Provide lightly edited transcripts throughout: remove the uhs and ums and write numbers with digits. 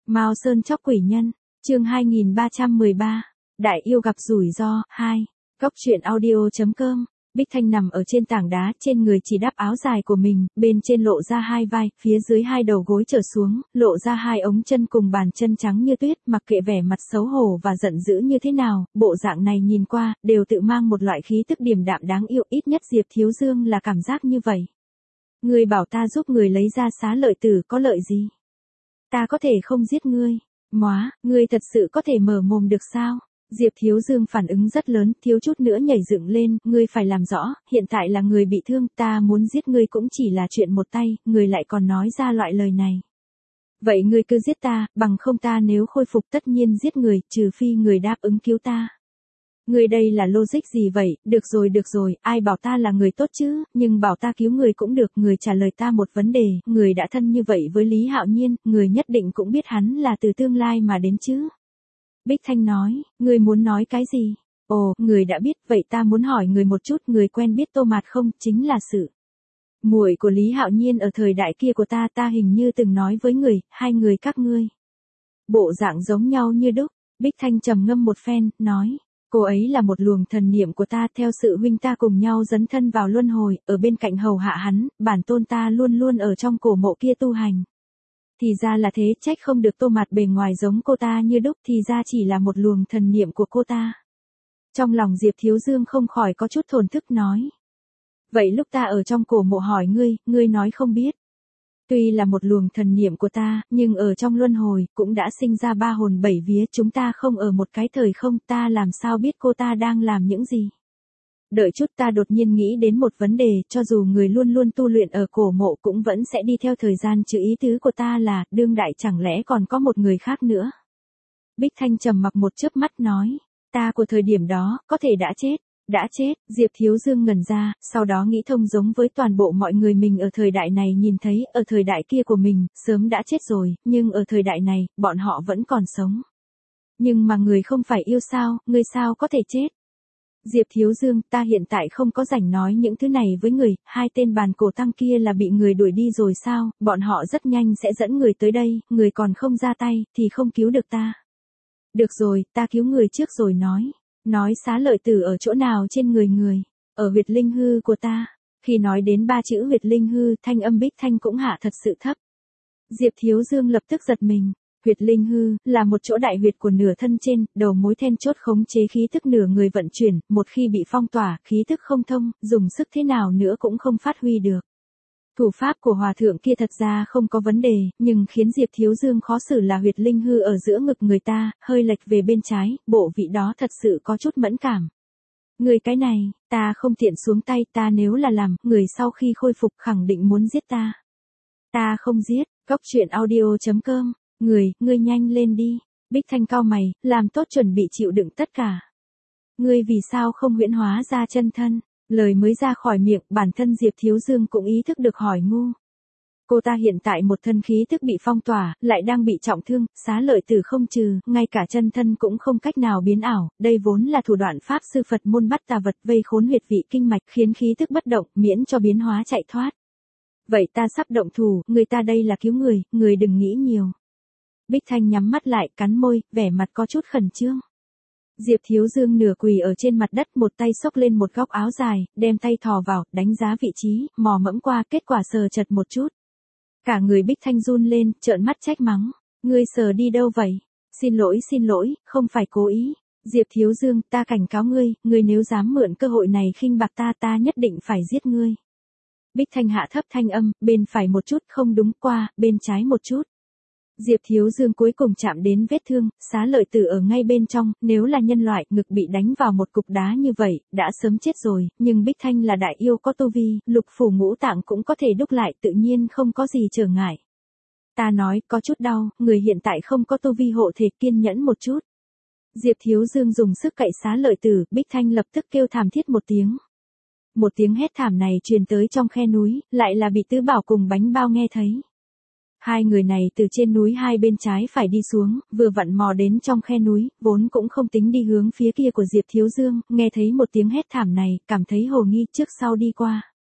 Mao Sơn chóc quỷ nhân, chương 2313, Đại yêu gặp rủi ro, 2, Góc truyện audio.com, Bích Thanh nằm ở trên tảng đá, trên người chỉ đắp áo dài của mình, bên trên lộ ra hai vai, phía dưới hai đầu gối trở xuống, lộ ra hai ống chân cùng bàn chân trắng như tuyết, mặc kệ vẻ mặt xấu hổ và giận dữ như thế nào, bộ dạng này nhìn qua, đều tự mang một loại khí tức điềm đạm đáng yêu, ít nhất Diệp Thiếu Dương là cảm giác như vậy. Người bảo ta giúp người lấy ra xá lợi tử có lợi gì? Ta có thể không giết ngươi. Móa, ngươi thật sự có thể mở mồm được sao? Diệp Thiếu Dương phản ứng rất lớn, thiếu chút nữa nhảy dựng lên, ngươi phải làm rõ, hiện tại là người bị thương, ta muốn giết ngươi cũng chỉ là chuyện một tay, ngươi lại còn nói ra loại lời này. Vậy ngươi cứ giết ta, bằng không ta nếu khôi phục tất nhiên giết người, trừ phi người đáp ứng cứu ta. Ngươi đây là logic gì vậy, được rồi, ai bảo ta là người tốt chứ, nhưng bảo ta cứu người cũng được, người trả lời ta một vấn đề, người đã thân như vậy với Lý Hạo Nhiên, người nhất định cũng biết hắn là từ tương lai mà đến chứ. Bích Thanh nói, người muốn nói cái gì? Ồ, người đã biết, vậy ta muốn hỏi người một chút, người quen biết Tô Mạt không, chính là sự muội của Lý Hạo Nhiên ở thời đại kia của ta hình như từng nói với người, hai người các ngươi. Bộ dạng giống nhau như đúc, Bích Thanh trầm ngâm một phen, nói. Cô ấy là một luồng thần niệm của ta, theo sự huynh ta cùng nhau dấn thân vào luân hồi, ở bên cạnh hầu hạ hắn, bản tôn ta luôn luôn ở trong cổ mộ kia tu hành. Thì ra là thế, trách không được Tô Mạt bề ngoài giống cô ta như đúc, thì ra chỉ là một luồng thần niệm của cô ta. Trong lòng Diệp Thiếu Dương không khỏi có chút thổn thức nói. Vậy lúc ta ở trong cổ mộ hỏi ngươi nói không biết. Tuy là một luồng thần niệm của ta, nhưng ở trong luân hồi, cũng đã sinh ra ba hồn bảy vía, chúng ta không ở một cái thời không, ta làm sao biết cô ta đang làm những gì. Đợi chút, ta đột nhiên nghĩ đến một vấn đề, cho dù người luôn luôn tu luyện ở cổ mộ cũng vẫn sẽ đi theo thời gian, chứ ý tứ của ta là, đương đại chẳng lẽ còn có một người khác nữa. Bích Thanh trầm mặc một chớp mắt nói, ta của thời điểm đó, có thể đã chết. Đã chết, Diệp Thiếu Dương ngẩn ra, sau đó nghĩ thông giống với toàn bộ mọi người mình ở thời đại này nhìn thấy, ở thời đại kia của mình, sớm đã chết rồi, nhưng ở thời đại này, bọn họ vẫn còn sống. Nhưng mà người không phải yêu sao, người sao có thể chết? Diệp Thiếu Dương, ta hiện tại không có rảnh nói những thứ này với người, hai tên bàn cổ tăng kia là bị người đuổi đi rồi sao, bọn họ rất nhanh sẽ dẫn người tới đây, người còn không ra tay, thì không cứu được ta. Được rồi, ta cứu người trước rồi nói. Nói xá lợi tử ở chỗ nào trên người, ở huyệt linh hư của ta. Khi nói đến ba chữ huyệt linh hư, thanh âm Bích Thanh cũng hạ thật sự thấp. Diệp Thiếu Dương lập tức giật mình. Huyệt linh hư, là một chỗ đại huyệt của nửa thân trên, đầu mối then chốt khống chế khí thức nửa người vận chuyển, một khi bị phong tỏa, khí thức không thông, dùng sức thế nào nữa cũng không phát huy được. Thủ pháp của hòa thượng kia thật ra không có vấn đề, nhưng khiến Diệp Thiếu Dương khó xử là huyệt linh hư ở giữa ngực người ta, hơi lệch về bên trái, bộ vị đó thật sự có chút mẫn cảm. Người cái này, ta không tiện xuống tay, ta nếu là làm, người sau khi khôi phục khẳng định muốn giết ta. Ta không giết, Góc truyện audio.com, ngươi nhanh lên đi. Bích Thanh cau mày, làm tốt chuẩn bị chịu đựng tất cả. Ngươi vì sao không huyễn hóa ra chân thân? Lời mới ra khỏi miệng, bản thân Diệp Thiếu Dương cũng ý thức được hỏi ngu. Cô ta hiện tại một thân khí thức bị phong tỏa, lại đang bị trọng thương, xá lợi tử không trừ, ngay cả chân thân cũng không cách nào biến ảo, đây vốn là thủ đoạn pháp sư Phật môn bắt tà vật vây khốn huyệt vị kinh mạch khiến khí thức bất động, miễn cho biến hóa chạy thoát. Vậy ta sắp động thủ, người ta đây là cứu người đừng nghĩ nhiều. Bích Thanh nhắm mắt lại, cắn môi, vẻ mặt có chút khẩn trương. Diệp Thiếu Dương nửa quỳ ở trên mặt đất, một tay xốc lên một góc áo dài, đem tay thò vào, đánh giá vị trí, mò mẫm qua, kết quả sờ chật một chút. Cả người Bích Thanh run lên, trợn mắt trách mắng. Ngươi sờ đi đâu vậy? Xin lỗi, không phải cố ý. Diệp Thiếu Dương, ta cảnh cáo ngươi nếu dám mượn cơ hội này khinh bạc ta nhất định phải giết ngươi. Bích Thanh hạ thấp thanh âm, bên phải một chút, không đúng, qua, bên trái một chút. Diệp Thiếu Dương cuối cùng chạm đến vết thương, xá lợi tử ở ngay bên trong, nếu là nhân loại, ngực bị đánh vào một cục đá như vậy, đã sớm chết rồi, nhưng Bích Thanh là đại yêu có tu vi, lục phủ ngũ tạng cũng có thể đúc lại, tự nhiên không có gì trở ngại. Ta nói, có chút đau, người hiện tại không có tu vi hộ thể, kiên nhẫn một chút. Diệp Thiếu Dương dùng sức cạy xá lợi tử, Bích Thanh lập tức kêu thảm thiết một tiếng. Một tiếng hét thảm này truyền tới trong khe núi, lại là bị Tứ Bảo cùng Bánh Bao nghe thấy. Hai người này từ trên núi hai bên trái phải đi xuống, vừa vặn mò đến trong khe núi, vốn cũng không tính đi hướng phía kia của Diệp Thiếu Dương, nghe thấy một tiếng hét thảm này, cảm thấy hồ nghi, trước sau đi qua.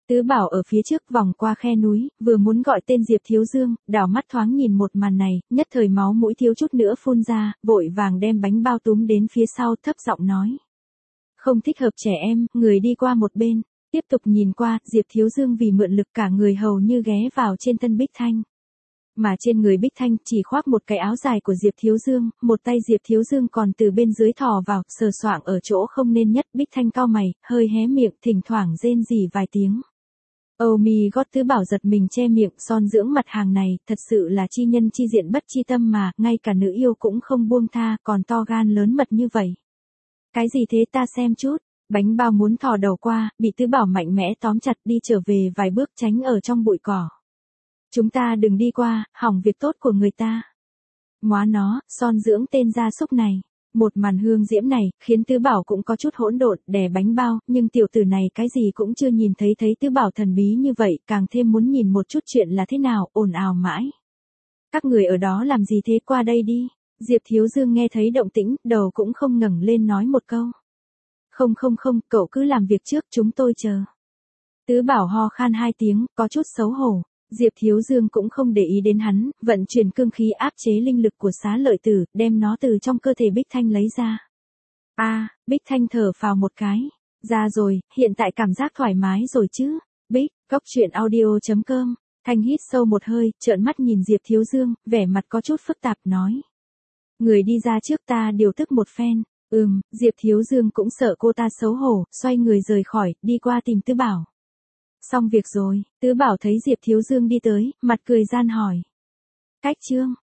Tứ Bảo ở phía trước vòng qua khe núi, vừa muốn gọi tên Diệp Thiếu Dương, đảo mắt thoáng nhìn một màn này, nhất thời máu mũi thiếu chút nữa phun ra, vội vàng đem bánh bao túm đến phía sau thấp giọng nói. Không thích hợp trẻ em, người đi qua một bên, tiếp tục nhìn qua, Diệp Thiếu Dương vì mượn lực cả người hầu như ghé vào trên thân Bích Thanh. Mà trên người Bích Thanh chỉ khoác một cái áo dài của Diệp Thiếu Dương, một tay Diệp Thiếu Dương còn từ bên dưới thò vào, sờ soạng ở chỗ không nên nhất. Bích Thanh cau mày, hơi hé miệng, thỉnh thoảng rên rỉ vài tiếng. Oh my god, Tứ Bảo giật mình che miệng, son dưỡng mặt hàng này, thật sự là chi nhân chi diện bất chi tâm mà, ngay cả nữ yêu cũng không buông tha, còn to gan lớn mật như vậy. Cái gì thế ta xem chút, bánh bao muốn thò đầu qua, bị Tứ Bảo mạnh mẽ tóm chặt đi trở về vài bước tránh ở trong bụi cỏ. Chúng ta đừng đi qua, hỏng việc tốt của người ta. Móa nó, son dưỡng tên gia súc này. Một màn hương diễm này, khiến Tứ Bảo cũng có chút hỗn độn, đè bánh bao, nhưng tiểu tử này cái gì cũng chưa nhìn thấy Tứ Bảo thần bí như vậy, càng thêm muốn nhìn một chút chuyện là thế nào, ồn ào mãi. Các người ở đó làm gì thế, qua đây đi. Diệp Thiếu Dương nghe thấy động tĩnh, đầu cũng không ngẩng lên nói một câu. Không, cậu cứ làm việc trước, chúng tôi chờ. Tứ Bảo ho khan hai tiếng, có chút xấu hổ. Diệp Thiếu Dương cũng không để ý đến hắn, vận chuyển cương khí áp chế linh lực của Xá Lợi Tử, đem nó từ trong cơ thể Bích Thanh lấy ra. Bích Thanh thở phào một cái. Ra rồi, hiện tại cảm giác thoải mái rồi chứ. Bích, goctruyện.audio.com. Thanh hít sâu một hơi, trợn mắt nhìn Diệp Thiếu Dương, vẻ mặt có chút phức tạp nói. Người đi ra trước, ta điều tức một phen. Diệp Thiếu Dương cũng sợ cô ta xấu hổ, xoay người rời khỏi, đi qua tìm Tứ Bảo. Xong việc rồi, Tứ Bảo thấy Diệp Thiếu Dương đi tới, mặt cười gian hỏi. Cách chương.